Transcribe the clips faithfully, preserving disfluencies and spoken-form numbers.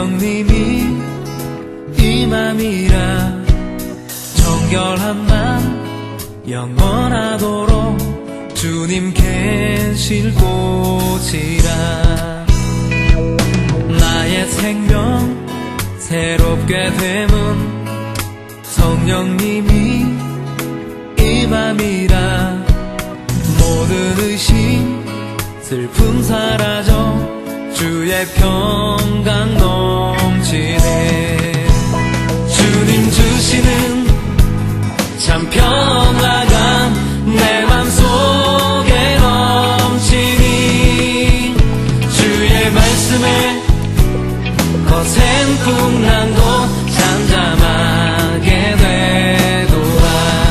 성령님이 임함이라 정결한 맘 영원하도록 주님 계실 곳이라. 나의 생명 새롭게 됨은 성령님이 임함이라. 모든 의심 슬픔 사라져 주의 평강 넘치네. 주님 주시는 참 평화가 내 맘속에 넘치니 주의 말씀에 거센 풍랑도 잠잠하게 되도다.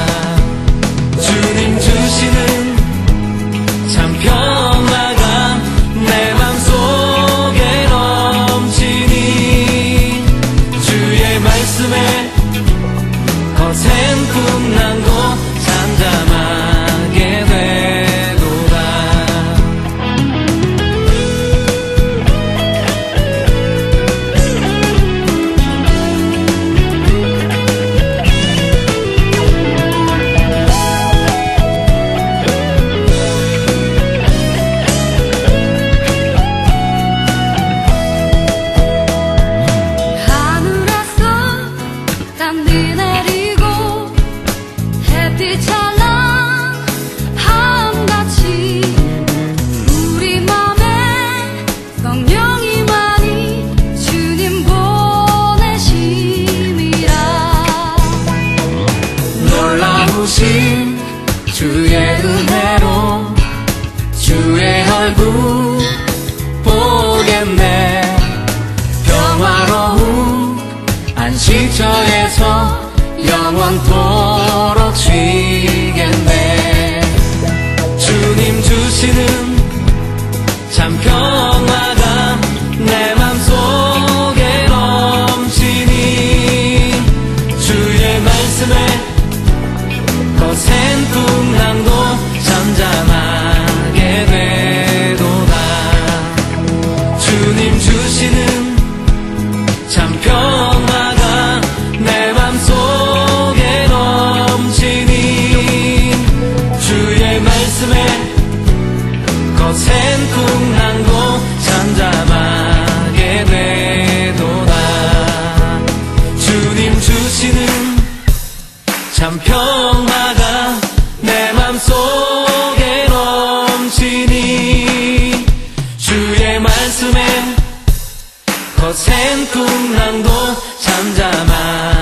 주님 주시는 참 평화가 내 맘속에 넘치니 주의 말씀에 거센 풍랑도 잠잠하게 되도다. 하늘에서 땀이 내리고 햇빛 찬란 한같이 우리 맘에 성령이 많이 주님 보내심이라. 놀라우신 주의 은혜로 주의 얼굴 보겠네. 평화로운 안식처에서 영원토록 쉬겠네. 주님 주시는 참 평화가 내 맘속에 넘치니 주의 말씀에 거센 풍랑도 잠잠하게 되도다. 주님 주시는 참 평화가 내 맘속에 넘치니 주의 말씀에 거센 풍랑도 잠잠하게 되도다. 주님 주시는 참 평화가 내 맘속에 넘치니 주의 말씀에 거센 풍랑도 잠잠하게